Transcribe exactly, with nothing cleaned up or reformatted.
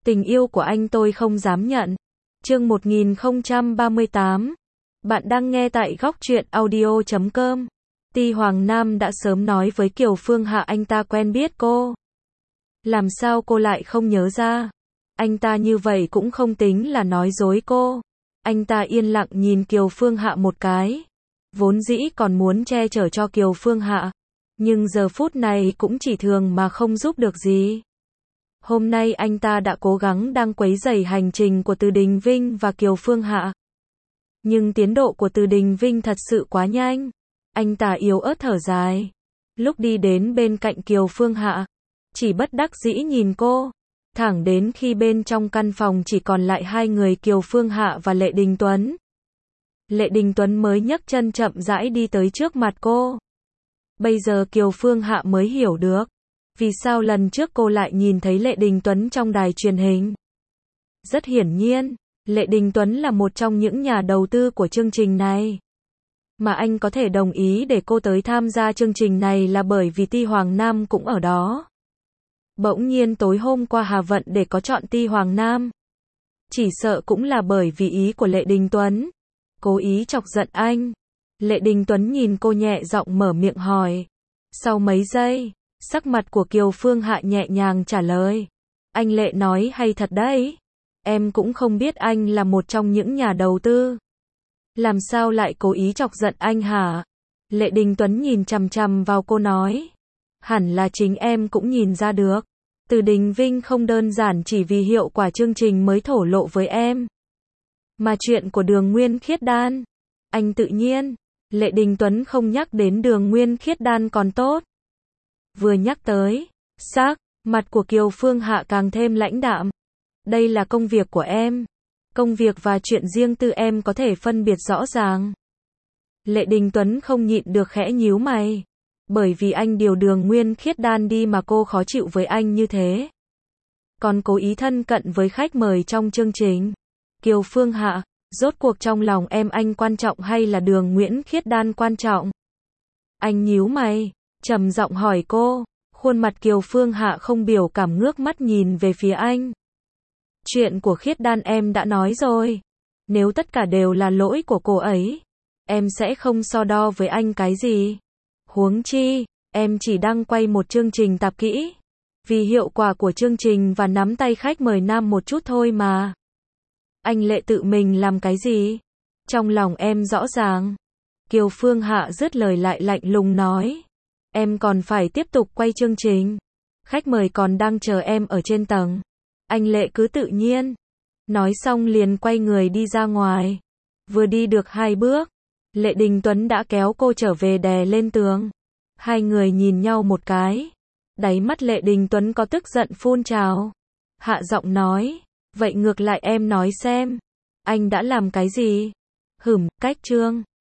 Tình yêu của anh tôi không dám nhận. Chương một nghìn không trăm ba mươi tám. Bạn đang nghe tại góc truyện audio chấm com. Ti Hoàng Nam đã sớm nói với Kiều Phương Hạ anh ta quen biết cô. Làm sao cô lại không nhớ ra? Anh ta như vậy cũng không tính là nói dối cô. Anh ta yên lặng nhìn Kiều Phương Hạ một cái. Vốn dĩ còn muốn che chở cho Kiều Phương Hạ. Nhưng giờ phút này cũng chỉ thường mà không giúp được gì. Hôm nay anh ta đã cố gắng đang quấy rầy hành trình của Từ Đình Vinh và Kiều Phương Hạ. Nhưng tiến độ của Từ Đình Vinh thật sự quá nhanh. Anh ta yếu ớt thở dài. Lúc đi đến bên cạnh Kiều Phương Hạ, chỉ bất đắc dĩ nhìn cô. Thẳng đến khi bên trong căn phòng chỉ còn lại hai người Kiều Phương Hạ và Lệ Đình Tuấn. Lệ Đình Tuấn mới nhấc chân chậm rãi đi tới trước mặt cô. Bây giờ Kiều Phương Hạ mới hiểu được. Vì sao lần trước cô lại nhìn thấy Lệ Đình Tuấn trong đài truyền hình? Rất hiển nhiên, Lệ Đình Tuấn là một trong những nhà đầu tư của chương trình này. Mà anh có thể đồng ý để cô tới tham gia chương trình này là bởi vì Ti Hoàng Nam cũng ở đó. Bỗng nhiên tối hôm qua Hà Vận để có chọn Ti Hoàng Nam. Chỉ sợ cũng là bởi vì ý của Lệ Đình Tuấn. Cố ý chọc giận anh. Lệ Đình Tuấn nhìn cô nhẹ giọng mở miệng hỏi. Sau mấy giây, sắc mặt của Kiều Phương Hạ nhẹ nhàng trả lời. Anh Lệ nói hay thật đấy. Em cũng không biết anh là một trong những nhà đầu tư. Làm sao lại cố ý chọc giận anh hả? Lệ Đình Tuấn nhìn chằm chằm vào cô nói. Hẳn là chính em cũng nhìn ra được. Từ Đình Vinh không đơn giản chỉ vì hiệu quả chương trình mới thổ lộ với em. Mà chuyện của Đường Nguyên Khiết Đan. Anh tự nhiên. Lệ Đình Tuấn không nhắc đến Đường Nguyên Khiết Đan còn tốt. Vừa nhắc tới, sắc mặt của Kiều Phương Hạ càng thêm lãnh đạm. Đây là công việc của em. Công việc và chuyện riêng tư em có thể phân biệt rõ ràng. Lệ Đình Tuấn không nhịn được khẽ nhíu mày. Bởi vì anh điều Đường Nguyên Khiết Đan đi mà cô khó chịu với anh như thế. Còn cố ý thân cận với khách mời trong chương trình. Kiều Phương Hạ, rốt cuộc trong lòng em anh quan trọng hay là Đường Nguyễn Khiết Đan quan trọng? Anh nhíu mày, trầm giọng hỏi cô. Khuôn mặt Kiều Phương Hạ không biểu cảm ngước mắt nhìn về phía anh. Chuyện của Khiết Đan em đã nói rồi. Nếu tất cả đều là lỗi của cô ấy, em sẽ không so đo với anh cái gì. Huống chi, em chỉ đang quay một chương trình tạp kỹ. Vì hiệu quả của chương trình và nắm tay khách mời nam một chút thôi mà. Anh Lệ tự mình làm cái gì? Trong lòng em rõ ràng. Kiều Phương Hạ dứt lời lại lạnh lùng nói. Em còn phải tiếp tục quay chương trình. Khách mời còn đang chờ em ở trên tầng. Anh Lệ cứ tự nhiên. Nói xong liền quay người đi ra ngoài. Vừa đi được hai bước, Lệ Đình Tuấn đã kéo cô trở về đè lên tường. Hai người nhìn nhau một cái. Đáy mắt Lệ Đình Tuấn có tức giận phun trào. Hạ giọng nói. Vậy ngược lại em nói xem. Anh đã làm cái gì? Hửm, cách trương.